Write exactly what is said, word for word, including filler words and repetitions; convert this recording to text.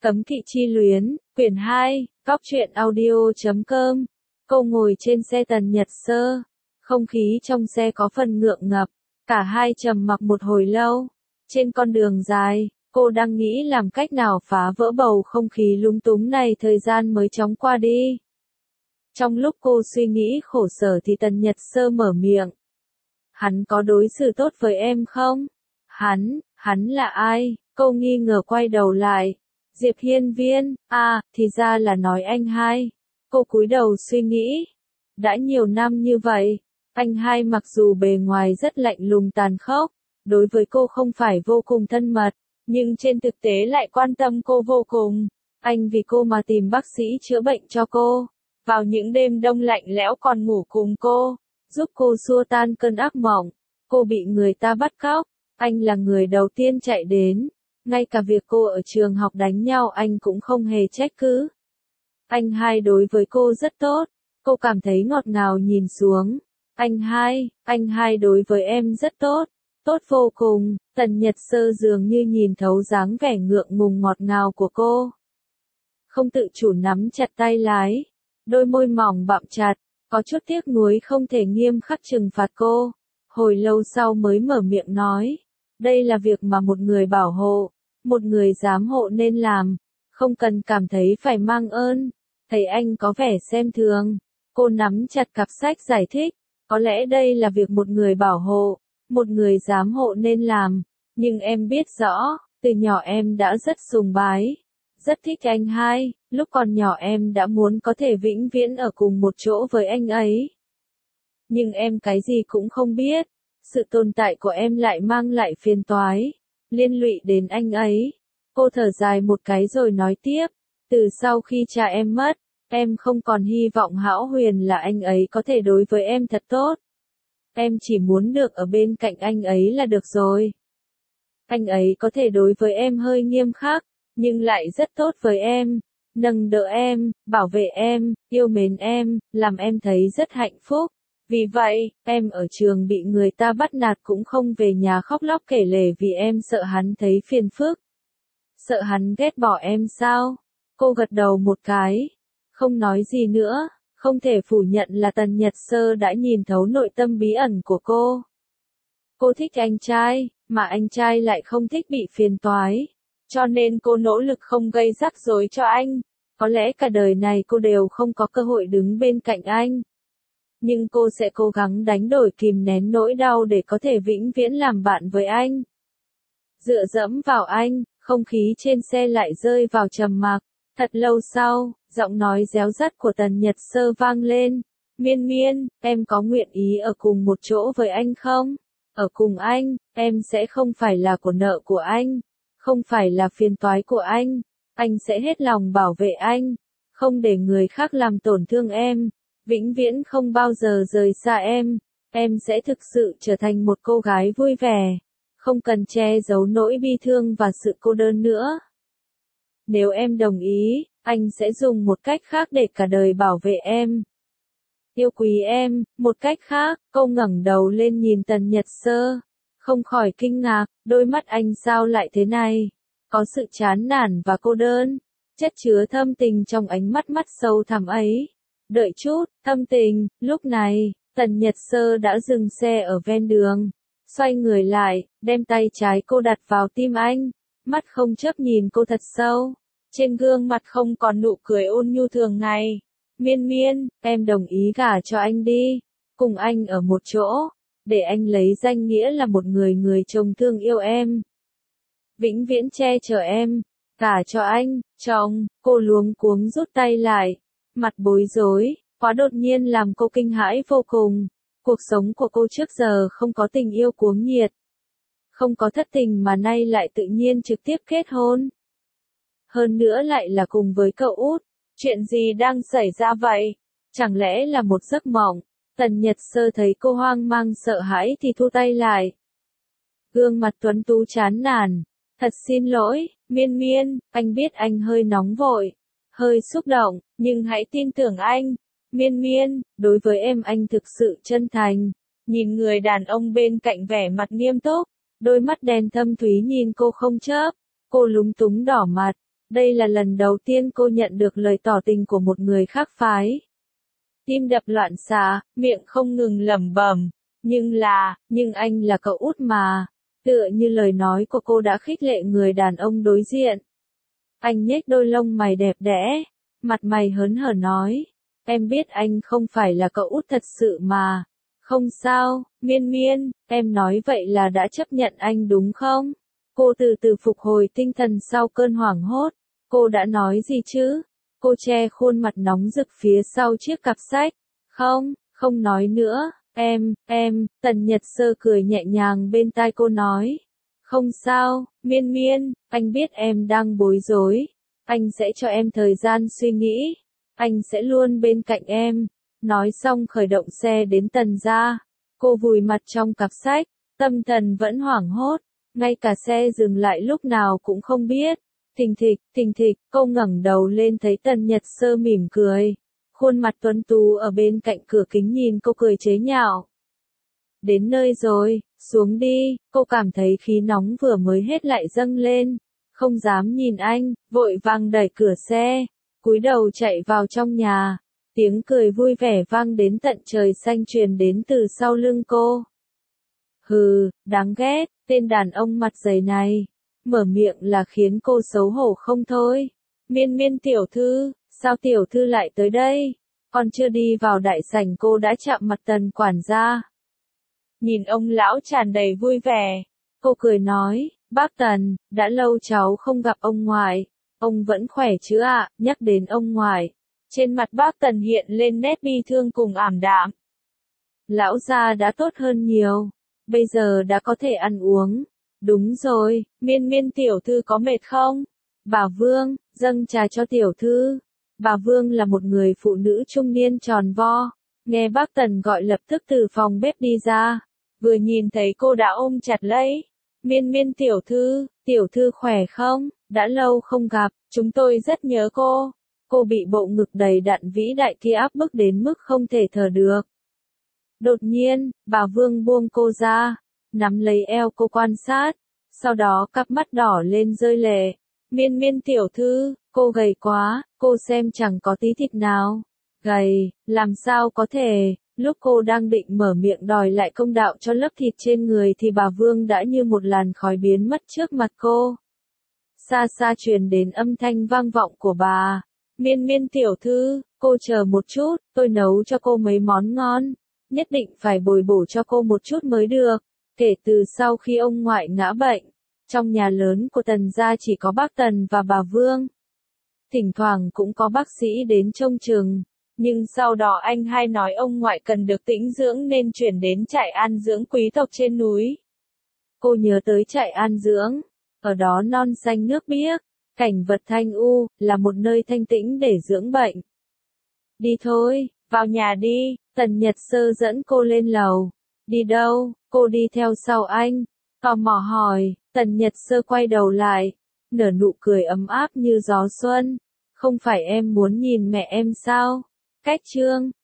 Cấm kỵ chi luyến, quyển hai, góc truyện audio chấm com. Cô ngồi trên xe Tần Nhật Sơ. Không khí trong xe có phần ngượng ngập. Cả hai trầm mặc một hồi lâu. Trên con đường dài, cô đang nghĩ làm cách nào phá vỡ bầu không khí lung túng này, thời gian mới chóng qua đi. Trong lúc cô suy nghĩ khổ sở thì Tần Nhật Sơ mở miệng. Hắn có đối xử tốt với em không? Hắn, hắn là ai? Cô nghi ngờ quay đầu lại. Diệp Hiên Viên, à, thì ra là nói anh hai. Cô cúi đầu suy nghĩ. Đã nhiều năm như vậy, anh hai mặc dù bề ngoài rất lạnh lùng tàn khốc, đối với cô không phải vô cùng thân mật, nhưng trên thực tế lại quan tâm cô vô cùng. Anh vì cô mà tìm bác sĩ chữa bệnh cho cô, vào những đêm đông lạnh lẽo còn ngủ cùng cô, giúp cô xua tan cơn ác mộng. Cô bị người ta bắt cóc, anh là người đầu tiên chạy đến. Ngay cả việc cô ở trường học đánh nhau anh cũng không hề trách cứ. Anh hai đối với cô rất tốt, cô cảm thấy ngọt ngào nhìn xuống. Anh hai, anh hai đối với em rất tốt, tốt vô cùng. Tần Nhật Sơ dường như nhìn thấu dáng vẻ ngượng ngùng ngọt ngào của cô. Không tự chủ nắm chặt tay lái, đôi môi mỏng bặm chặt, có chút tiếc nuối không thể nghiêm khắc trừng phạt cô. Hồi lâu sau mới mở miệng nói. Đây là việc mà một người bảo hộ, một người giám hộ nên làm, không cần cảm thấy phải mang ơn. Thấy anh có vẻ xem thường, cô nắm chặt cặp sách giải thích, có lẽ đây là việc một người bảo hộ, một người giám hộ nên làm, nhưng em biết rõ, từ nhỏ em đã rất sùng bái, rất thích anh hai, lúc còn nhỏ em đã muốn có thể vĩnh viễn ở cùng một chỗ với anh ấy. Nhưng em cái gì cũng không biết. Sự tồn tại của em lại mang lại phiền toái, liên lụy đến anh ấy. Cô thở dài một cái rồi nói tiếp, từ sau khi cha em mất, em không còn hy vọng hão huyền là anh ấy có thể đối với em thật tốt. Em chỉ muốn được ở bên cạnh anh ấy là được rồi. Anh ấy có thể đối với em hơi nghiêm khắc, nhưng lại rất tốt với em, nâng đỡ em, bảo vệ em, yêu mến em, làm em thấy rất hạnh phúc. Vì vậy, em ở trường bị người ta bắt nạt cũng không về nhà khóc lóc kể lể vì em sợ hắn thấy phiền phức. Sợ hắn ghét bỏ em sao? Cô gật đầu một cái, không nói gì nữa, không thể phủ nhận là Tần Nhật Sơ đã nhìn thấu nội tâm bí ẩn của cô. Cô thích anh trai, mà anh trai lại không thích bị phiền toái, cho nên cô nỗ lực không gây rắc rối cho anh. Có lẽ cả đời này cô đều không có cơ hội đứng bên cạnh anh. Nhưng cô sẽ cố gắng đánh đổi kìm nén nỗi đau để có thể vĩnh viễn làm bạn với anh. Dựa dẫm vào anh, không khí trên xe lại rơi vào trầm mặc. Thật lâu sau, giọng nói réo rắt của Tần Nhật Sơ vang lên. Miên Miên, em có nguyện ý ở cùng một chỗ với anh không? Ở cùng anh, em sẽ không phải là của nợ của anh, không phải là phiền toái của anh. Anh sẽ hết lòng bảo vệ anh, không để người khác làm tổn thương em. Vĩnh viễn không bao giờ rời xa em, em sẽ thực sự trở thành một cô gái vui vẻ, không cần che giấu nỗi bi thương và sự cô đơn nữa. Nếu em đồng ý, anh sẽ dùng một cách khác để cả đời bảo vệ em. Yêu quý em, một cách khác. Cô ngẩng đầu lên nhìn Tần Nhật Sơ, không khỏi kinh ngạc, đôi mắt anh sao lại thế này? Có sự chán nản và cô đơn, chất chứa thâm tình trong ánh mắt mắt sâu thẳm ấy. Đợi chút, thâm tình. Lúc này, Tần Nhật Sơ đã dừng xe ở ven đường, xoay người lại, đem tay trái cô đặt vào tim anh, mắt không chớp nhìn cô thật sâu, trên gương mặt không còn nụ cười ôn nhu thường ngày. Miên Miên, em đồng ý gả cho anh đi, cùng anh ở một chỗ, để anh lấy danh nghĩa là một người người chồng thương yêu em, vĩnh viễn che chở em, gả cho anh. Chồng. Cô luống cuống rút tay lại, mặt bối rối, quá đột nhiên làm cô kinh hãi vô cùng. Cuộc sống của cô trước giờ không có tình yêu cuống nhiệt, không có thất tình mà nay lại tự nhiên trực tiếp kết hôn. Hơn nữa lại là cùng với cậu út. Chuyện gì đang xảy ra vậy? Chẳng lẽ là một giấc mộng? Tần Nhật Sơ thấy cô hoang mang sợ hãi thì thu tay lại. Gương mặt tuấn tú chán nản. Thật xin lỗi, Miên Miên, anh biết anh hơi nóng vội, hơi xúc động, nhưng hãy tin tưởng anh. Miên Miên, đối với em anh thực sự chân thành. Nhìn người đàn ông bên cạnh vẻ mặt nghiêm túc, đôi mắt đen thâm thúy nhìn cô không chớp. Cô lúng túng đỏ mặt, Đây là lần đầu tiên cô nhận được lời tỏ tình của một người khác phái. Tim đập loạn xạ, miệng không ngừng lẩm bẩm, nhưng là, nhưng anh là cậu út mà. Tựa như lời nói của cô đã khích lệ người đàn ông đối diện. Anh nhếch đôi lông mày đẹp đẽ, mặt mày hớn hở nói, em biết anh không phải là cậu út thật sự mà. Không sao, Miên Miên, em nói vậy là đã chấp nhận anh đúng không? Cô từ từ phục hồi tinh thần sau cơn hoảng hốt. Cô đã nói gì chứ? Cô che khuôn mặt nóng rực phía sau chiếc cặp sách. Không, không nói nữa, em, em, Tần Nhật Sơ cười nhẹ nhàng bên tai cô nói. Không sao, Miên Miên, anh biết em đang bối rối. Anh sẽ cho em thời gian suy nghĩ. Anh sẽ luôn bên cạnh em. Nói xong khởi động xe đến Tần gia. Cô vùi mặt trong cặp sách, tâm thần vẫn hoảng hốt. Ngay cả xe dừng lại lúc nào cũng không biết. Thình thịch, thình thịch, cô ngẩng đầu lên thấy Tần Nhật Sơ mỉm cười. Khuôn mặt tuấn tú ở bên cạnh cửa kính nhìn cô cười chế nhạo. Đến nơi rồi, xuống đi, cô cảm thấy khí nóng vừa mới hết lại dâng lên. Không dám nhìn anh, vội vàng đẩy cửa xe, cúi đầu chạy vào trong nhà. Tiếng cười vui vẻ vang đến tận trời xanh truyền đến từ sau lưng cô. Hừ, đáng ghét, tên đàn ông mặt dày này. Mở miệng là khiến cô xấu hổ không thôi. Miên Miên tiểu thư, sao tiểu thư lại tới đây? Còn chưa đi vào đại sảnh cô đã chạm mặt Tần quản gia. Nhìn ông lão tràn đầy vui vẻ. Cô cười nói, bác Tần, đã lâu cháu không gặp ông ngoại. Ông vẫn khỏe chứ ạ? Nhắc đến ông ngoại. Trên mặt bác Tần hiện lên nét bi thương cùng ảm đạm. Lão gia đã tốt hơn nhiều. Bây giờ đã có thể ăn uống. Đúng rồi, Miên Miên tiểu thư có mệt không? Bà Vương, dâng trà cho tiểu thư. Bà Vương là một người phụ nữ trung niên tròn vo. Nghe bác Tần gọi lập tức từ phòng bếp đi ra. Vừa nhìn thấy cô đã ôm chặt lấy. Miên Miên tiểu thư, tiểu thư khỏe không? Đã lâu không gặp, chúng tôi rất nhớ cô. Cô bị bộ ngực đầy đặn vĩ đại kia áp bức đến mức không thể thở được. Đột nhiên, bà Vương buông cô ra, nắm lấy eo cô quan sát, sau đó cặp mắt đỏ lên rơi lệ. Miên Miên tiểu thư, cô gầy quá, cô xem chẳng có tí thịt nào. Gầy, làm sao có thể, lúc cô đang định mở miệng đòi lại công đạo cho lớp thịt trên người thì bà Vương đã như một làn khói biến mất trước mặt cô. Xa xa truyền đến âm thanh vang vọng của bà. Miên Miên tiểu thư, cô chờ một chút, tôi nấu cho cô mấy món ngon. Nhất định phải bồi bổ cho cô một chút mới được. Kể từ sau khi ông ngoại ngã bệnh, trong nhà lớn của Tần gia chỉ có bác Tần và bà Vương. Thỉnh thoảng cũng có bác sĩ đến trông chừng, nhưng sau đó anh hai nói ông ngoại cần được tĩnh dưỡng nên chuyển đến trại an dưỡng quý tộc trên núi. Cô nhớ tới trại an dưỡng, ở đó non xanh nước biếc, cảnh vật thanh u, là một nơi thanh tĩnh để dưỡng bệnh. Đi thôi, vào nhà đi, Tần Nhật Sơ dẫn cô lên lầu. Đi đâu? Cô đi theo sau anh. Tò mò hỏi, Tần Nhật Sơ quay đầu lại, nở nụ cười ấm áp như gió xuân. Không phải em muốn nhìn mẹ em sao? Cách chương